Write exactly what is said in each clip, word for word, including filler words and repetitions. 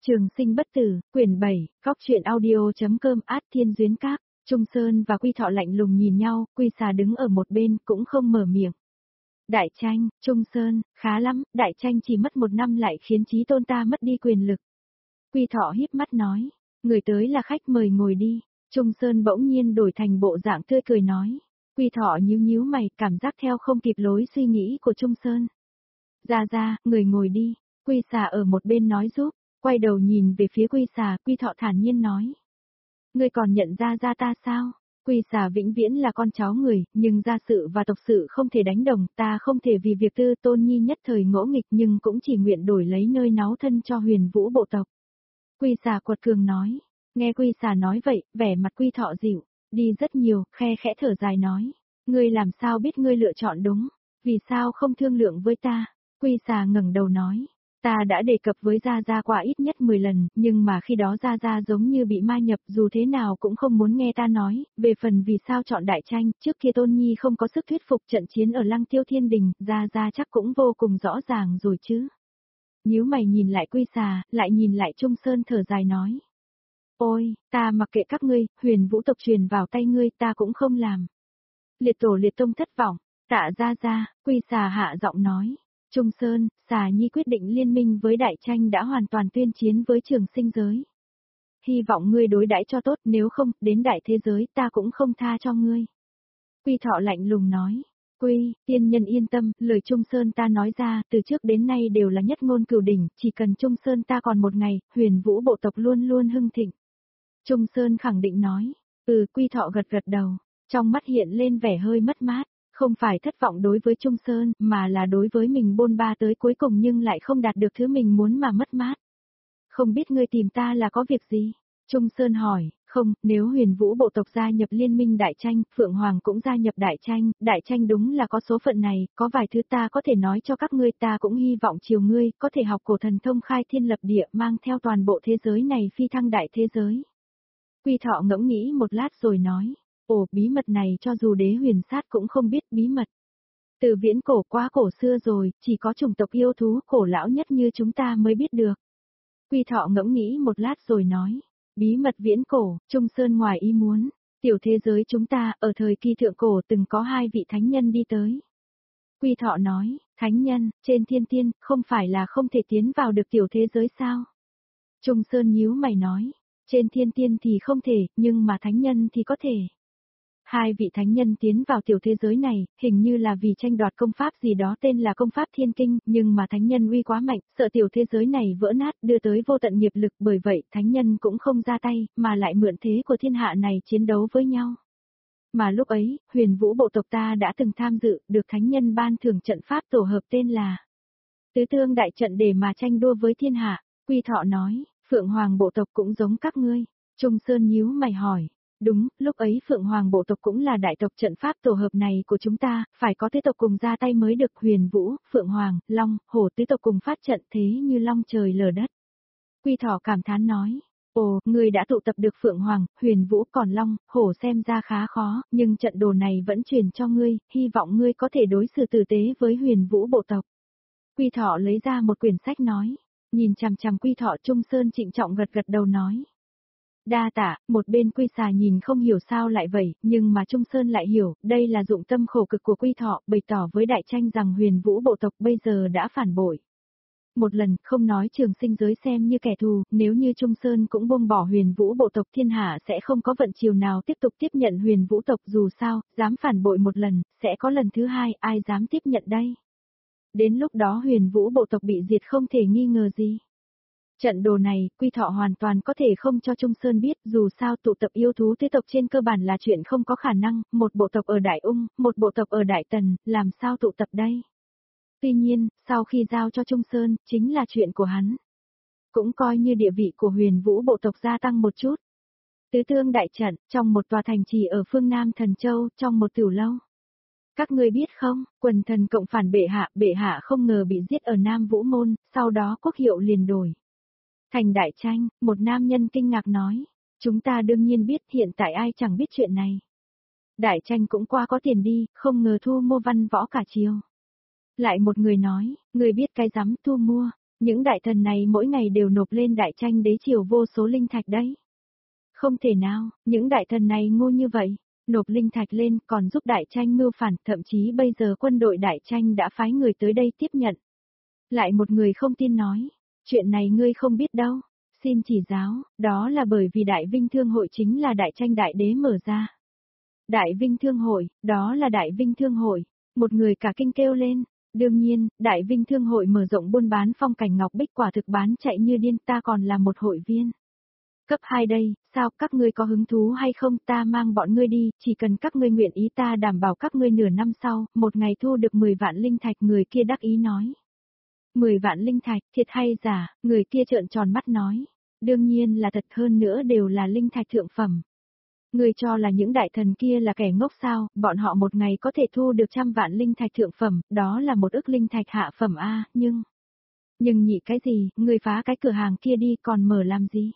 Trường sinh bất tử, quyển bảy, góc truyện audio.com át thiên duyến các, Trung Sơn và Quy Thọ lạnh lùng nhìn nhau, Quy Xà đứng ở một bên cũng không mở miệng. Đại tranh, Trung Sơn, khá lắm, đại tranh chỉ mất một năm lại khiến chí tôn ta mất đi quyền lực. Quy Thọ híp mắt nói, người tới là khách mời ngồi đi. Trung Sơn bỗng nhiên đổi thành bộ dạng tươi cười nói. Quy Thọ nhíu nhíu mày, cảm giác theo không kịp lối suy nghĩ của Trung Sơn. Ra ra, người ngồi đi. Quy Xà ở một bên nói giúp, quay đầu nhìn về phía Quy Xà, Quy Thọ thản nhiên nói. Ngươi còn nhận ra ra ta sao? Quy Xà vĩnh viễn là con cháu người, nhưng gia sự và tộc sự không thể đánh đồng, ta không thể vì việc tư tôn nhi nhất thời ngỗ nghịch nhưng cũng chỉ nguyện đổi lấy nơi náu thân cho Huyền Vũ bộ tộc. Quy Xà quật cường nói, nghe Quy Xà nói vậy, vẻ mặt Quy Thọ dịu, đi rất nhiều, khe khẽ thở dài nói, ngươi làm sao biết ngươi lựa chọn đúng, vì sao không thương lượng với ta? Quy Xà ngẩng đầu nói, ta đã đề cập với Gia Gia qua ít nhất mười lần, nhưng mà khi đó Gia Gia giống như bị ma nhập, dù thế nào cũng không muốn nghe ta nói, về phần vì sao chọn đại tranh, trước kia Tôn Nhi không có sức thuyết phục trận chiến ở Lăng Tiêu Thiên Đình, Gia Gia chắc cũng vô cùng rõ ràng rồi chứ. Nhíu mày nhìn lại Quy Xà, lại nhìn lại Trung Sơn thở dài nói. Ôi, ta mặc kệ các ngươi, Huyền Vũ tộc truyền vào tay ngươi ta cũng không làm. Liệt tổ liệt tông thất vọng, tạ Gia Gia, Quy Xà hạ giọng nói. Trung Sơn, Xà Nhi quyết định liên minh với đại tranh đã hoàn toàn tuyên chiến với trường sinh giới. Hy vọng ngươi đối đãi cho tốt, nếu không, đến đại thế giới ta cũng không tha cho ngươi. Quy Thọ lạnh lùng nói. Quy, tiên nhân yên tâm, lời Trung Sơn ta nói ra, từ trước đến nay đều là nhất ngôn cửu đỉnh, chỉ cần Trung Sơn ta còn một ngày, Huyền Vũ bộ tộc luôn luôn hưng thịnh. Trung Sơn khẳng định nói. Ừ, Quy Thọ gật gật đầu, trong mắt hiện lên vẻ hơi mất mát. Không phải thất vọng đối với Trung Sơn, mà là đối với mình bôn ba tới cuối cùng nhưng lại không đạt được thứ mình muốn mà mất mát. Không biết ngươi tìm ta là có việc gì? Trung Sơn hỏi, không, nếu Huyền Vũ bộ tộc gia nhập liên minh đại tranh, Phượng Hoàng cũng gia nhập đại tranh, đại tranh đúng là có số phận này, có vài thứ ta có thể nói cho các ngươi, ta cũng hy vọng chiều ngươi, có thể học cổ thần thông khai thiên lập địa mang theo toàn bộ thế giới này phi thăng đại thế giới. Quy Thọ ngẫm nghĩ một lát rồi nói. Ồ, bí mật này cho dù đế huyền sát cũng không biết bí mật. Từ viễn cổ quá cổ xưa rồi, chỉ có chủng tộc yêu thú cổ lão nhất như chúng ta mới biết được. Quy Thọ ngẫm nghĩ một lát rồi nói, bí mật viễn cổ, Trung Sơn ngoài ý muốn, tiểu thế giới chúng ta ở thời kỳ thượng cổ từng có hai vị thánh nhân đi tới. Quy Thọ nói, thánh nhân, trên thiên tiên, không phải là không thể tiến vào được tiểu thế giới sao? Trung Sơn nhíu mày nói, trên thiên tiên thì không thể, nhưng mà thánh nhân thì có thể. Hai vị thánh nhân tiến vào tiểu thế giới này, hình như là vì tranh đoạt công pháp gì đó tên là công pháp thiên kinh, nhưng mà thánh nhân uy quá mạnh, sợ tiểu thế giới này vỡ nát đưa tới vô tận nghiệp lực, bởi vậy thánh nhân cũng không ra tay, mà lại mượn thế của thiên hạ này chiến đấu với nhau. Mà lúc ấy, Huyền Vũ bộ tộc ta đã từng tham dự, được thánh nhân ban thưởng trận pháp tổ hợp tên là Tứ Tương Đại Trận để mà tranh đua với thiên hạ. Quy Thọ nói, Phượng Hoàng bộ tộc cũng giống các ngươi. Trung Sơn nhíu mày hỏi. Đúng, lúc ấy Phượng Hoàng bộ tộc cũng là đại tộc, trận pháp tổ hợp này của chúng ta, phải có tứ tộc cùng ra tay mới được. Huyền Vũ, Phượng Hoàng, Long, Hổ tứ tộc cùng phát trận thế như long trời lở đất. Quy Thọ cảm thán nói, ồ, ngươi đã tụ tập được Phượng Hoàng, Huyền Vũ còn Long, Hổ xem ra khá khó, nhưng trận đồ này vẫn truyền cho ngươi, hy vọng ngươi có thể đối xử tử tế với Huyền Vũ bộ tộc. Quy Thọ lấy ra một quyển sách nói, nhìn chằm chằm Quy Thọ. Trung Sơn trịnh trọng gật gật đầu nói. Đa tạ, một bên Quy Xà nhìn không hiểu sao lại vậy, nhưng mà Trung Sơn lại hiểu, đây là dụng tâm khổ cực của Quy Thọ, bày tỏ với đại tranh rằng Huyền Vũ bộ tộc bây giờ đã phản bội. Một lần, không nói trường sinh giới xem như kẻ thù, nếu như Trung Sơn cũng buông bỏ Huyền Vũ bộ tộc, thiên hạ sẽ không có vận chiều nào tiếp tục tiếp nhận Huyền Vũ tộc, dù sao, dám phản bội một lần, sẽ có lần thứ hai, ai dám tiếp nhận đây? Đến lúc đó Huyền Vũ bộ tộc bị diệt không thể nghi ngờ gì. Trận đồ này, Quy Thọ hoàn toàn có thể không cho Trung Sơn biết, dù sao tụ tập yêu thú thế tộc trên cơ bản là chuyện không có khả năng, một bộ tộc ở Đại Ung, một bộ tộc ở Đại Tần, làm sao tụ tập đây? Tuy nhiên, sau khi giao cho Trung Sơn, chính là chuyện của hắn. Cũng coi như địa vị của Huyền Vũ bộ tộc gia tăng một chút. Tứ Tương Đại Trận, trong một tòa thành trì ở phương Nam Thần Châu, trong một tiểu lâu. Các ngươi biết không, quần thần cộng phản bệ hạ, bệ hạ không ngờ bị giết ở Nam Vũ Môn, sau đó quốc hiệu liền đổi thành đại tranh. Một nam nhân kinh ngạc nói, chúng ta đương nhiên biết, hiện tại ai chẳng biết chuyện này. Đại tranh cũng qua có tiền đi, không ngờ thu mua văn võ cả chiều. Lại một người nói, người biết cái rắm thu mua, Những đại thần này mỗi ngày đều nộp lên đại tranh đế triều vô số linh thạch đấy. Không thể nào, những đại thần này ngu như vậy, nộp linh thạch lên còn giúp đại tranh mưu phản, thậm chí bây giờ quân đội đại tranh đã phái người tới đây tiếp nhận. Lại một người không tin nói, chuyện này ngươi không biết đâu, xin chỉ giáo, đó là bởi vì Đại Vinh Thương Hội chính là đại tranh đại đế mở ra. Đại Vinh Thương Hội, đó là Đại Vinh Thương Hội, một người cả kinh kêu lên. Đương nhiên, Đại Vinh Thương Hội mở rộng buôn bán phong cảnh ngọc bích quả thực bán chạy như điên, ta còn là một hội viên. Cấp hai đây, sao các ngươi có hứng thú hay không, ta mang bọn ngươi đi, chỉ cần các ngươi nguyện ý ta đảm bảo các ngươi nửa năm sau, một ngày thu được mười vạn linh thạch, người kia đắc ý nói. mười vạn linh thạch, thiệt hay giả, người kia trợn tròn mắt nói. Đương nhiên là thật, hơn nữa đều là linh thạch thượng phẩm. Người cho là những đại thần kia là kẻ ngốc sao, bọn họ một ngày có thể thu được trăm vạn linh thạch thượng phẩm, đó là một ức linh thạch hạ phẩm a, nhưng... Nhưng nhị cái gì, người phá cái cửa hàng kia đi còn mở làm gì?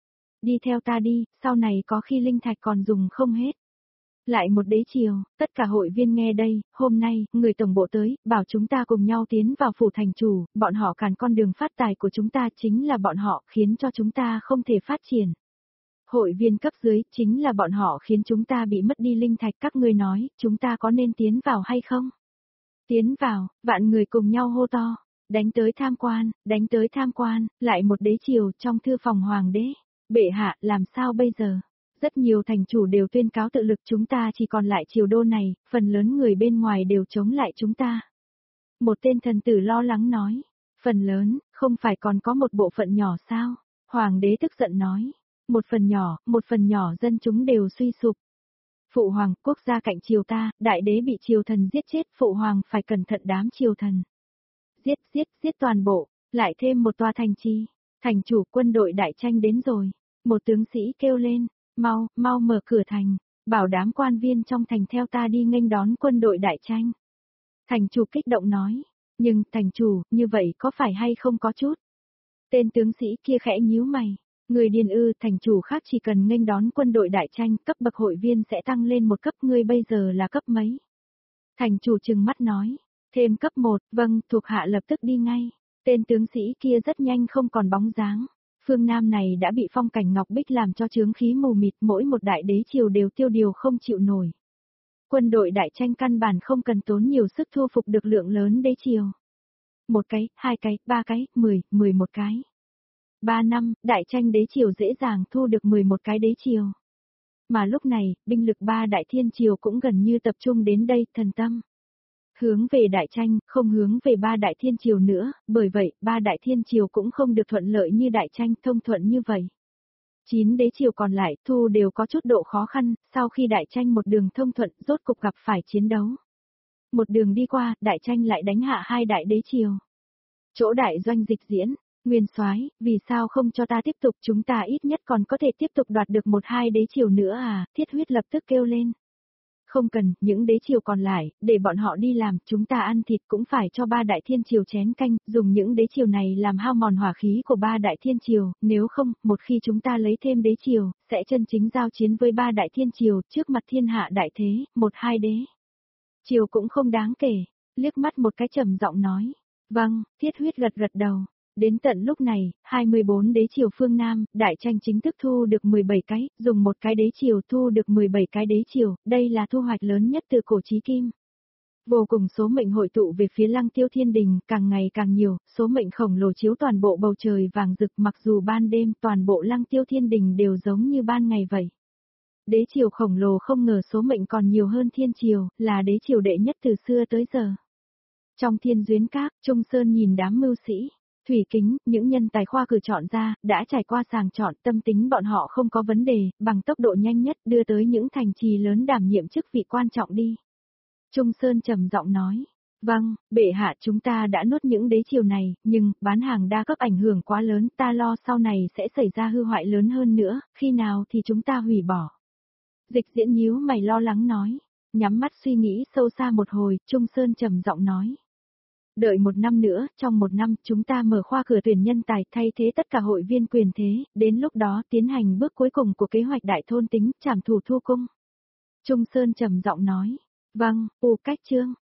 Đi theo ta đi, sau này có khi linh thạch còn dùng không hết. Lại một đế triều, tất cả hội viên nghe đây, hôm nay, người tổng bộ tới, bảo chúng ta cùng nhau tiến vào phủ thành chủ, bọn họ cản con đường phát tài của chúng ta, chính là bọn họ khiến cho chúng ta không thể phát triển. Hội viên cấp dưới, chính là bọn họ khiến chúng ta bị mất đi linh thạch, các ngươi nói, chúng ta có nên tiến vào hay không? Tiến vào, vạn người cùng nhau hô to, đánh tới tham quan, đánh tới tham quan, lại một đế triều trong thư phòng hoàng đế. Bệ hạ, làm sao bây giờ? Rất nhiều thành chủ đều tuyên cáo tự lực, chúng ta chỉ còn lại triều đô này, phần lớn người bên ngoài đều chống lại chúng ta. Một tên thần tử lo lắng nói, phần lớn, không phải còn có một bộ phận nhỏ sao? Hoàng đế tức giận nói, một phần nhỏ, một phần nhỏ dân chúng đều suy sụp. Phụ hoàng, quốc gia cạnh triều ta, đại đế bị triều thần giết chết, phụ hoàng phải cẩn thận đám triều thần. Giết, giết, giết toàn bộ, lại thêm một tòa thành trì. Thành chủ, quân đội đại tranh đến rồi. Một tướng sĩ kêu lên, mau, mau mở cửa thành, bảo đám quan viên trong thành theo ta đi nghênh đón quân đội đại tranh. Thành chủ kích động nói, nhưng, thành chủ, như vậy có phải hay không có chút? Tên tướng sĩ kia khẽ nhíu mày, người điên ư, thành chủ khác chỉ cần nghênh đón quân đội đại tranh, cấp bậc hội viên sẽ tăng lên một cấp, ngươi bây giờ là cấp mấy? Thành chủ trừng mắt nói, thêm cấp một, vâng, thuộc hạ lập tức đi ngay. Tên tướng sĩ kia rất nhanh không còn bóng dáng. Phương Nam này đã bị phong cảnh ngọc bích làm cho chướng khí mù mịt, mỗi một đại đế triều đều tiêu điều không chịu nổi. Quân đội đại tranh căn bản không cần tốn nhiều sức thu phục được lượng lớn đế triều. Một cái, hai cái, ba cái, mười, mười một cái. Ba năm, đại tranh đế triều dễ dàng thu được mười một cái đế triều. Mà lúc này, binh lực ba đại thiên triều cũng gần như tập trung đến đây, thần tâm. Hướng về đại tranh, không hướng về ba đại thiên triều nữa, bởi vậy, ba đại thiên triều cũng không được thuận lợi như đại tranh, thông thuận như vậy. Chín đế triều còn lại, thu đều có chút độ khó khăn, sau khi đại tranh một đường thông thuận, rốt cục gặp phải chiến đấu. Một đường đi qua, đại tranh lại đánh hạ hai đại đế triều. Chỗ đại doanh dịch diễn, Nguyên Soái, vì sao không cho ta tiếp tục, chúng ta ít nhất còn có thể tiếp tục đoạt được một hai đế triều nữa à, Thiết Huyết lập tức kêu lên. Không cần, những đế triều còn lại, để bọn họ đi làm, chúng ta ăn thịt cũng phải cho ba đại thiên triều chén canh, dùng những đế triều này làm hao mòn hỏa khí của ba đại thiên triều, nếu không, một khi chúng ta lấy thêm đế triều, sẽ chân chính giao chiến với ba đại thiên triều, trước mặt thiên hạ đại thế, một hai đế triều cũng không đáng kể, liếc mắt một cái trầm giọng nói, vâng, Thiết Huyết gật gật đầu. Đến tận lúc này, hai mươi bốn đế triều phương Nam, đại tranh chính thức thu được mười bảy cái, dùng một cái đế triều thu được mười bảy cái đế triều, đây là thu hoạch lớn nhất từ cổ chí kim. Vô cùng số mệnh hội tụ về phía Lăng Tiêu Thiên Đình, càng ngày càng nhiều, số mệnh khổng lồ chiếu toàn bộ bầu trời vàng rực, mặc dù ban đêm toàn bộ Lăng Tiêu Thiên Đình đều giống như ban ngày vậy. Đế triều khổng lồ không ngờ số mệnh còn nhiều hơn thiên triều, là đế triều đệ nhất từ xưa tới giờ. Trong Thiên Duyến Các, Trung Sơn nhìn đám mưu sĩ. Thủy Kính, những nhân tài khoa cử chọn ra, đã trải qua sàng chọn, tâm tính bọn họ không có vấn đề, bằng tốc độ nhanh nhất đưa tới những thành trì lớn đảm nhiệm chức vị quan trọng đi. Trung Sơn trầm giọng nói, vâng, bệ hạ, chúng ta đã nuốt những đế triều này, nhưng, bán hàng đa cấp ảnh hưởng quá lớn, ta lo sau này sẽ xảy ra hư hoại lớn hơn nữa, khi nào thì chúng ta hủy bỏ. Dịch Diễn nhíu mày lo lắng nói, nhắm mắt suy nghĩ sâu xa một hồi, Trung Sơn trầm giọng nói. Đợi một năm nữa, trong một năm, chúng ta mở khoa cửa tuyển nhân tài thay thế tất cả hội viên quyền thế, đến lúc đó tiến hành bước cuối cùng của kế hoạch đại thôn tính, trảm thủ thu cung. Trung Sơn trầm giọng nói, vâng, u cách chương.